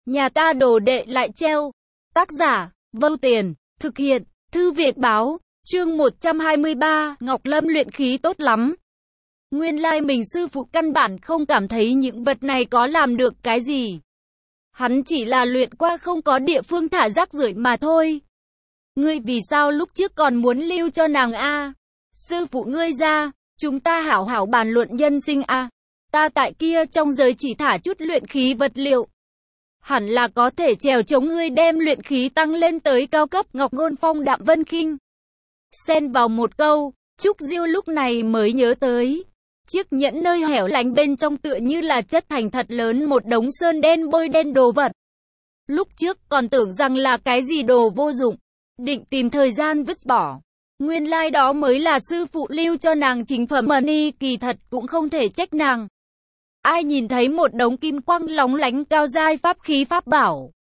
Nhà ta đồ đệ lại treo. Tác giả, Vô Tiền, thực hiện, Thư viện báo, chương 123, Ngọc Lâm luyện khí tốt lắm. Nguyên lai mình sư phụ căn bản không cảm thấy những vật này có làm được cái gì. Hắn chỉ là luyện qua không có địa phương thả rác rưởi mà thôi. Ngươi vì sao lúc trước còn muốn lưu cho nàng a? Sư phụ ngươi ra, chúng ta hảo hảo bàn luận nhân sinh a. Ta tại kia trong giới chỉ thả chút luyện khí vật liệu. Hẳn là có thể trèo chống ngươi đem luyện khí tăng lên tới cao cấp. Ngọc Ngôn Phong đạm vân khinh. Xen vào một câu, Trúc Diêu lúc này mới nhớ tới. Chiếc nhẫn nơi hẻo lánh bên trong tựa như là chất thành thật lớn một đống sơn đen bôi đen đồ vật. Lúc trước còn tưởng rằng là cái gì đồ vô dụng, định tìm thời gian vứt bỏ. Nguyên lai đó mới là sư phụ lưu cho nàng chính phẩm money, kỳ thật cũng không thể trách nàng. Ai nhìn thấy một đống kim quang lóng lánh cao giai pháp khí pháp bảo,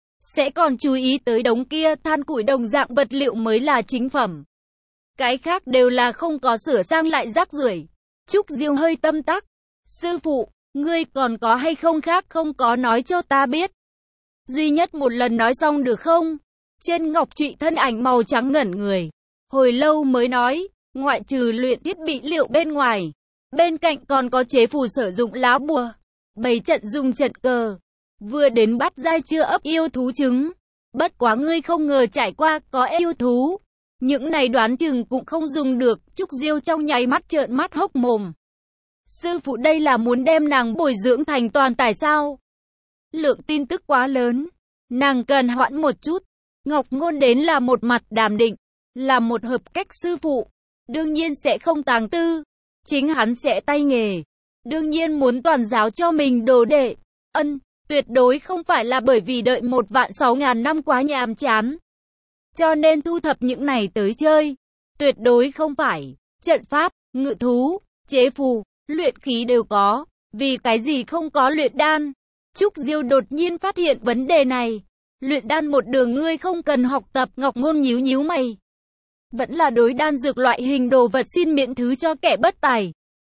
sẽ còn chú ý tới đống kia than củi đồng dạng vật liệu mới là chính phẩm. Cái khác đều là không có sửa sang lại rác rưởi. Trúc Diêu hơi tâm tắc. Sư phụ, ngươi còn có hay không khác không có nói cho ta biết. Duy nhất một lần nói xong được không? Trên ngọc trụy thân ảnh màu trắng ngẩn người. Hồi lâu mới nói, ngoại trừ luyện thiết bị liệu bên ngoài. Bên cạnh còn có chế phù sử dụng lá bùa. Bày trận dùng trận cờ. Vừa đến bắt giai chưa ấp yêu thú trứng. Bất quá ngươi không ngờ trải qua có yêu thú. Những này đoán chừng cũng không dùng được. Trúc Diêu trong nháy mắt trợn mắt hốc mồm. Sư phụ đây là muốn đem nàng bồi dưỡng thành toàn tài sao? Lượng tin tức quá lớn. Nàng cần hoãn một chút. Ngọc Ngôn đến là một mặt đàm định. Là một hợp cách sư phụ. Đương nhiên sẽ không tàng tư. Chính hắn sẽ tay nghề. Đương nhiên muốn toàn giáo cho mình đồ đệ. Tuyệt đối không phải là bởi vì đợi 1.600.000 năm quá nhàm chán. Cho nên thu thập những này tới chơi. Tuyệt đối không phải. Trận pháp, ngự thú, chế phù, luyện khí đều có. Vì cái gì không có luyện đan? Trúc Diêu đột nhiên phát hiện vấn đề này. Luyện đan một đường ngươi không cần học tập. Ngọc Ngôn nhíu nhíu mày. Vẫn là đối đan dược loại hình đồ vật xin miễn thứ cho kẻ bất tài.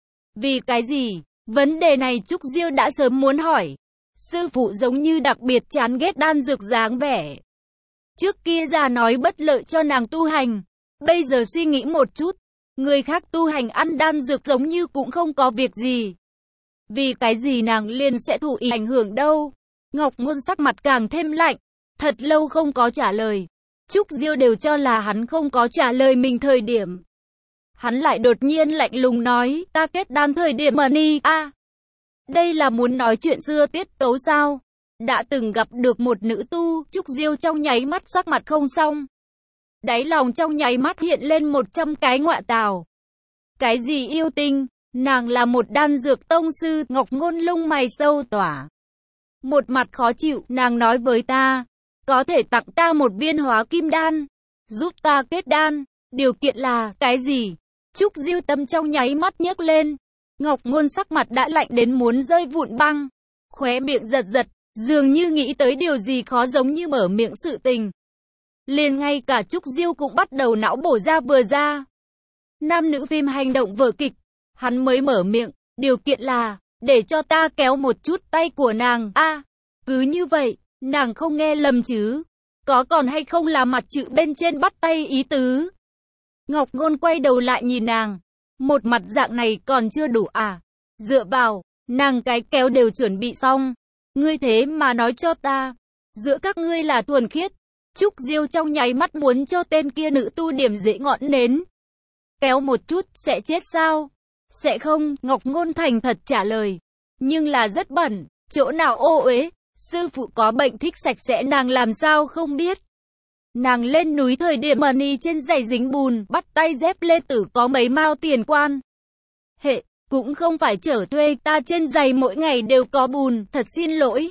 Vì cái gì? Vấn đề này Trúc Diêu đã sớm muốn hỏi. Sư phụ giống như đặc biệt chán ghét đan dược dáng vẻ. Trước kia già nói bất lợi cho nàng tu hành. Bây giờ suy nghĩ một chút. Người khác tu hành ăn đan dược giống như cũng không có việc gì. Vì cái gì nàng liền sẽ thụ ý ảnh hưởng đâu? Ngọc Ngôn sắc mặt càng thêm lạnh. Thật lâu không có trả lời. Trúc Diêu đều cho là hắn không có trả lời mình thời điểm. Hắn lại đột nhiên lạnh lùng nói, ta kết đan thời điểm money a. Đây là muốn nói chuyện xưa tiết tấu sao? Đã từng gặp được một nữ tu, Trúc Diêu trong nháy mắt sắc mặt không xong. Đáy lòng trong nháy mắt hiện lên 100 cái ngọa tào. Cái gì yêu tinh? Nàng là một đan dược tông sư. Ngọc Ngôn lông mày sâu tỏa. Một mặt khó chịu, nàng nói với ta. Có thể tặng ta một viên hóa kim đan. Giúp ta kết đan. Điều kiện là, cái gì? Trúc Diêu tâm trong nháy mắt nhấc lên. Ngọc Ngôn sắc mặt đã lạnh đến muốn rơi vụn băng. Khóe miệng giật giật, dường như nghĩ tới điều gì khó giống như mở miệng sự tình. Liền ngay cả Trúc Diêu cũng bắt đầu não bổ ra vừa ra. Nam nữ phim hành động vở kịch. Hắn mới mở miệng, điều kiện là, để cho ta kéo một chút tay của nàng. Cứ như vậy, nàng không nghe lầm chứ. Có còn hay không là mặt chữ bên trên bắt tay ý tứ. Ngọc Ngôn quay đầu lại nhìn nàng. Một mặt dạng này còn chưa đủ à? Dựa vào, nàng cái kéo đều chuẩn bị xong. Ngươi thế mà nói cho ta. Giữa các ngươi là thuần khiết. Trúc Diêu trong nháy mắt muốn cho tên kia nữ tu điểm dễ ngọn nến. Kéo một chút, sẽ chết sao? Sẽ không, Ngọc Ngôn thành thật trả lời. Nhưng là rất bẩn, chỗ nào ô uế. Sư phụ có bệnh thích sạch sẽ nàng làm sao không biết. Nàng lên núi thời điểm money trên giày dính bùn, bắt tay dép lê tử có mấy mao tiền quan. Hệ, cũng không phải chở thuê, ta trên giày mỗi ngày đều có bùn, thật xin lỗi.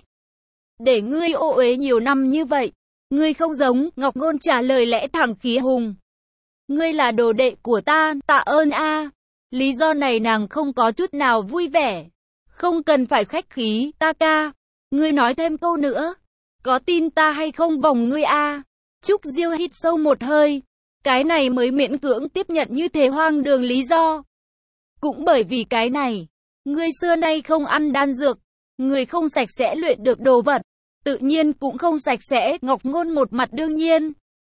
Để ngươi ô uế nhiều năm như vậy, ngươi không giống, Ngọc Ngôn trả lời lẽ thẳng khí hùng. Ngươi là đồ đệ của ta, tạ ơn a. Lý do này nàng không có chút nào vui vẻ. Không cần phải khách khí, ta ca. Ngươi nói thêm câu nữa. Có tin ta hay không vòng ngươi a? Trúc Diêu hít sâu một hơi. Cái này mới miễn cưỡng tiếp nhận như thế hoang đường lý do. Cũng bởi vì cái này. Ngươi xưa nay không ăn đan dược. Ngươi không sạch sẽ luyện được đồ vật. tự nhiên cũng không sạch sẽ, Ngọc Ngôn một mặt đương nhiên.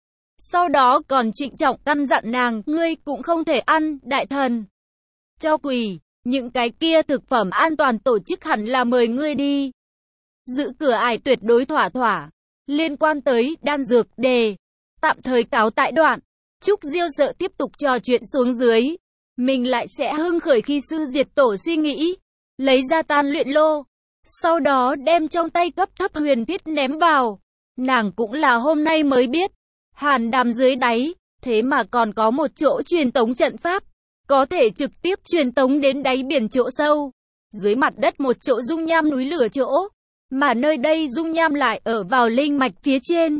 Sau đó còn trịnh trọng căn dặn nàng, ngươi cũng không thể ăn, đại thần. Cho quỳ, những cái kia thực phẩm an toàn tổ chức hẳn là mời ngươi đi. Giữ cửa ải tuyệt đối thỏa thỏa. Liên quan tới đan dược đề, tạm thời cáo tại đoạn. Trúc Diêu sợ tiếp tục trò chuyện xuống dưới. Mình lại sẽ hưng khởi khi sư diệt tổ suy nghĩ. Lấy ra tan luyện lô. Sau đó đem trong tay cấp thấp huyền thiết ném vào. Nàng cũng là hôm nay mới biết. Hàn đàm dưới đáy, thế mà còn có một chỗ truyền tống trận pháp. Có thể trực tiếp truyền tống đến đáy biển chỗ sâu. Dưới mặt đất một chỗ dung nham núi lửa chỗ. Mà nơi đây dung nham lại ở vào linh mạch phía trên.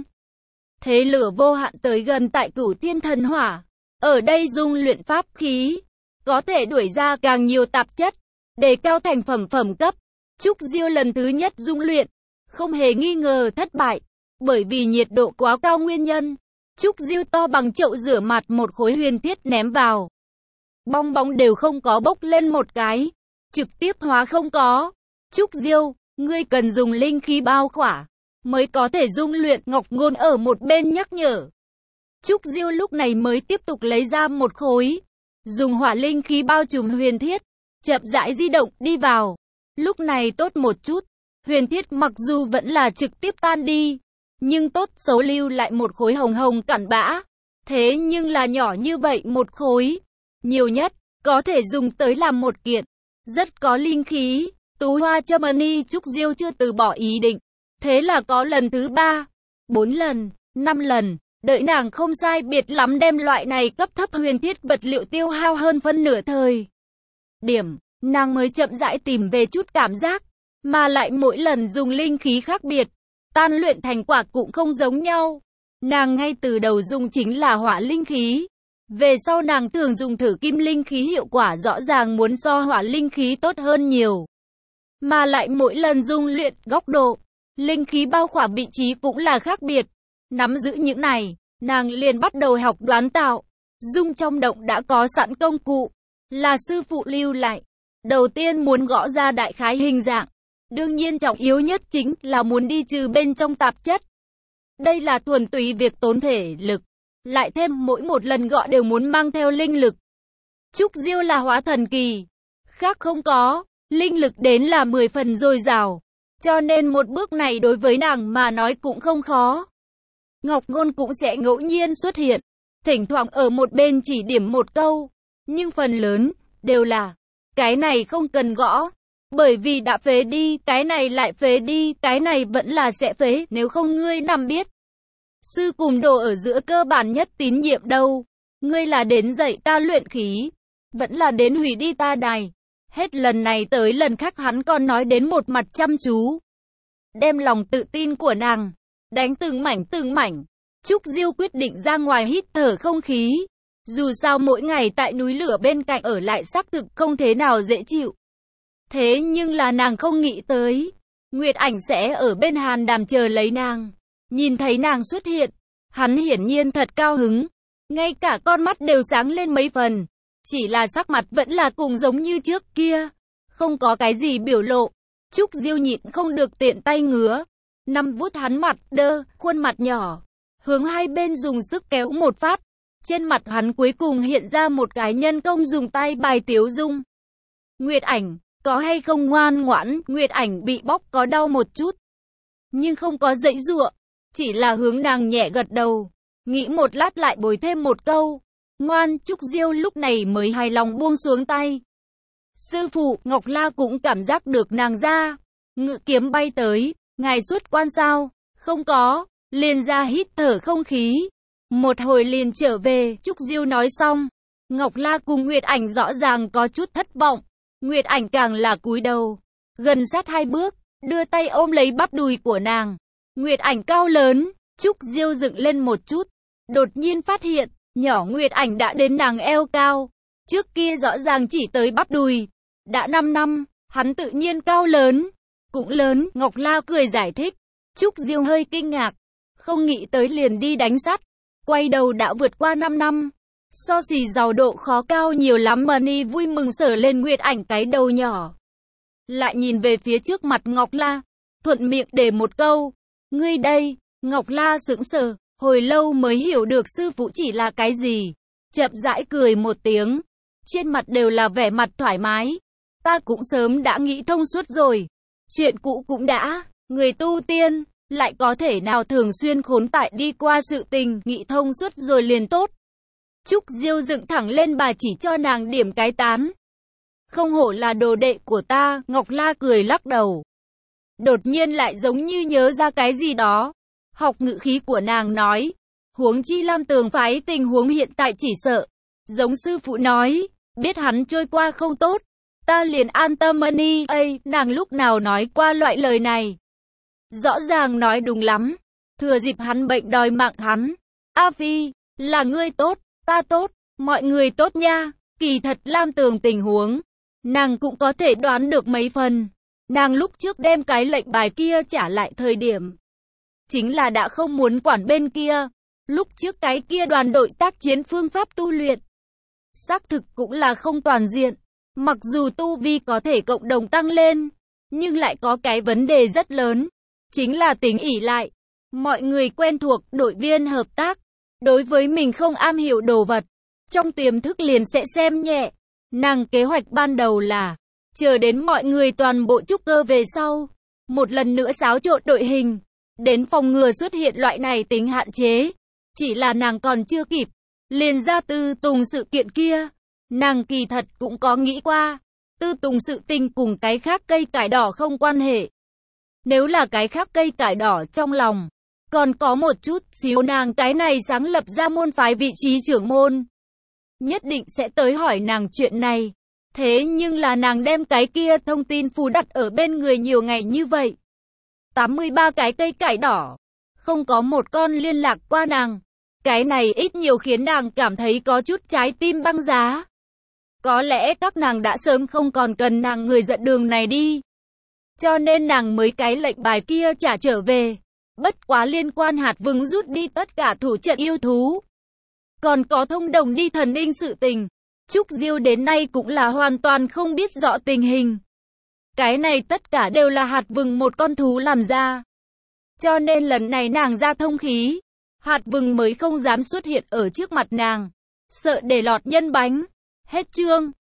Thế lửa vô hạn tới gần tại Cửu Thiên Thần Hỏa. Ở đây dung luyện pháp khí. Có thể đuổi ra càng nhiều tạp chất. Đề cao thành phẩm cấp. Trúc Diêu lần thứ nhất dung luyện. Không hề nghi ngờ thất bại. Bởi vì nhiệt độ quá cao nguyên nhân. Trúc Diêu to bằng chậu rửa mặt một khối huyền thiết ném vào. Bong bóng đều không có bốc lên một cái. Trực tiếp hóa không có. Trúc Diêu, ngươi cần dùng linh khí bao khỏa. Mới có thể dung luyện, Ngọc Ngôn ở một bên nhắc nhở. Trúc Diêu lúc này mới tiếp tục lấy ra một khối. Dùng hỏa linh khí bao trùm huyền thiết. Chậm rãi di động đi vào. Lúc này tốt một chút. Huyền thiết mặc dù vẫn là trực tiếp tan đi. Nhưng tốt xấu lưu lại một khối hồng hồng cặn bã. Thế nhưng là nhỏ như vậy một khối. Nhiều nhất, có thể dùng tới làm một kiện. Rất có linh khí. Tú hoa cho mani Trúc Diêu chưa từ bỏ ý định. Thế là có lần thứ 3, 4 lần, 5 lần. Đợi nàng không sai biệt lắm đem loại này cấp thấp huyền thiết vật liệu tiêu hao hơn phân nửa thời điểm, nàng mới chậm rãi tìm về chút cảm giác. Mà lại mỗi lần dùng linh khí khác biệt. Tan luyện thành quả cũng không giống nhau. Nàng ngay từ đầu dùng chính là hỏa linh khí. Về sau nàng thường dùng thử kim linh khí hiệu quả rõ ràng muốn so hỏa linh khí tốt hơn nhiều. Mà lại mỗi lần dung luyện góc độ, linh khí bao khỏa vị trí cũng là khác biệt. Nắm giữ những này, nàng liền bắt đầu học đoán tạo. Dung trong động đã có sẵn công cụ, là sư phụ lưu lại. Đầu tiên muốn gõ ra đại khái hình dạng. Đương nhiên trọng yếu nhất chính là muốn đi trừ bên trong tạp chất. Đây là thuần túy việc tốn thể lực. Lại thêm mỗi một lần gõ đều muốn mang theo linh lực. Trúc Diêu là hóa thần kỳ. Khác không có, linh lực đến là 10 phần dồi dào. Cho nên một bước này đối với nàng mà nói cũng không khó. Ngọc Ngôn cũng sẽ ngẫu nhiên xuất hiện. Thỉnh thoảng ở một bên chỉ điểm một câu. Nhưng phần lớn, đều là, cái này không cần gõ. Bởi vì đã phế đi, cái này lại phế đi, cái này vẫn là sẽ phế, nếu không ngươi nằm biết. Sư cùng đồ ở giữa cơ bản nhất tín nhiệm đâu. Ngươi là đến dạy ta luyện khí, vẫn là đến hủy đi ta đài. Hết lần này tới lần khác hắn còn nói đến một mặt chăm chú. Đem lòng tự tin của nàng, đánh từng mảnh. Trúc Diêu quyết định ra ngoài hít thở không khí. Dù sao mỗi ngày tại núi lửa bên cạnh ở lại xác thực không thế nào dễ chịu. Thế nhưng là nàng không nghĩ tới. Nguyệt Ảnh sẽ ở bên hàn đàm chờ lấy nàng. Nhìn thấy nàng xuất hiện, hắn hiển nhiên thật cao hứng. Ngay cả con mắt đều sáng lên mấy phần. Chỉ là sắc mặt vẫn là cùng giống như trước kia. Không có cái gì biểu lộ. Trúc Diêu nhịn không được tiện tay ngứa. Nắm vuốt hắn mặt khuôn mặt nhỏ. Hướng hai bên dùng sức kéo một phát. Trên mặt hắn cuối cùng hiện ra một cái nhân công dùng tay bài tiếu dung. Nguyệt Ảnh, có hay không ngoan ngoãn? Nguyệt Ảnh bị bóc có đau một chút. Nhưng không có giãy giụa. Chỉ là hướng nàng nhẹ gật đầu. Nghĩ một lát lại bồi thêm một câu. Ngoan. Trúc Diêu lúc này mới hài lòng buông xuống tay. Sư phụ, Ngọc La cũng cảm giác được nàng ra. Ngự kiếm bay tới. Ngài xuất quan sao? Không có. Liền ra hít thở không khí. Một hồi liền trở về. Trúc Diêu nói xong. Ngọc La cùng Nguyệt Ảnh rõ ràng có chút thất vọng. Nguyệt Ảnh càng là cúi đầu. Gần sát 2 bước. Đưa tay ôm lấy bắp đùi của nàng. Nguyệt Ảnh cao lớn. Trúc Diêu dựng lên một chút. Đột nhiên phát hiện. Nhỏ Nguyệt Ảnh đã đến nàng eo cao. Trước kia rõ ràng chỉ tới bắp đùi. Đã 5 năm. Hắn tự nhiên cao lớn. Cũng lớn. Ngọc La cười giải thích. Trúc Diêu hơi kinh ngạc. Không nghĩ tới liền đi đánh sắt. Quay đầu đã vượt qua 5 năm. So xì giàu độ khó cao nhiều lắm. Mani vui mừng sờ lên Nguyệt Ảnh cái đầu nhỏ. Lại nhìn về phía trước mặt Ngọc La. Thuận miệng để một câu. Ngươi đây, Ngọc La sững sờ, hồi lâu mới hiểu được sư phụ chỉ là cái gì. Chậm rãi cười một tiếng, trên mặt đều là vẻ mặt thoải mái. Ta cũng sớm đã nghĩ thông suốt rồi. Chuyện cũ cũng đã, người tu tiên, lại có thể nào thường xuyên khốn tại đi qua sự tình, nghĩ thông suốt rồi liền tốt. Trúc Diêu dựng thẳng lên bà chỉ cho nàng điểm cái tán. Không hổ là đồ đệ của ta, Ngọc La cười lắc đầu. Đột nhiên lại giống như nhớ ra cái gì đó. Học ngữ khí của nàng nói. Huống chi Lam Tường phái tình huống hiện tại chỉ sợ. Giống sư phụ nói, biết hắn trôi qua không tốt. Ta liền an tâm ni, nàng lúc nào nói qua loại lời này. Rõ ràng nói đúng lắm. Thừa dịp hắn bệnh đòi mạng hắn. A Phi, là ngươi tốt, ta tốt, mọi người tốt nha. Kỳ thật Lam Tường tình huống, nàng cũng có thể đoán được mấy phần. Nàng lúc trước đem cái lệnh bài kia trả lại thời điểm. Chính là đã không muốn quản bên kia. Lúc trước cái kia đoàn đội tác chiến phương pháp tu luyện. Xác thực cũng là không toàn diện. Mặc dù tu vi có thể cộng đồng tăng lên, nhưng lại có cái vấn đề rất lớn. Chính là tính ỷ lại. Mọi người quen thuộc, đội viên hợp tác. Đối với mình không am hiểu đồ vật, trong tiềm thức liền sẽ xem nhẹ. Nàng kế hoạch ban đầu là chờ đến mọi người toàn bộ trúc cơ về sau, một lần nữa xáo trộn đội hình, đến phòng ngừa xuất hiện loại này tính hạn chế. Chỉ là nàng còn chưa kịp, liền ra Tư Tùng sự kiện kia. Nàng kỳ thật cũng có nghĩ qua, Tư Tùng sự tình cùng cái khác cây cải đỏ không quan hệ. Nếu là cái khác cây cải đỏ trong lòng, còn có một chút xíu nàng cái này sáng lập ra môn phái vị trí trưởng môn. Nhất định sẽ tới hỏi nàng chuyện này. Thế nhưng là nàng đem cái kia thông tin phù đặt ở bên người nhiều ngày như vậy. 83 cái cây cải đỏ. Không có một con liên lạc qua nàng. Cái này ít nhiều khiến nàng cảm thấy có chút trái tim băng giá. Có lẽ các nàng đã sớm không còn cần nàng người dẫn đường này đi. Cho nên nàng mới cái lệnh bài kia trả trở về. Bất quá liên quan hạt vừng rút đi tất cả thủ trận yêu thú. Còn có thông đồng đi thần đinh sự tình. Trúc Diêu đến nay cũng là hoàn toàn không biết rõ tình hình. Cái này tất cả đều là hạt vừng một con thú làm ra. Cho nên lần này nàng ra thông khí. Hạt vừng mới không dám xuất hiện ở trước mặt nàng. Sợ để lọt nhân bánh. Hết chương.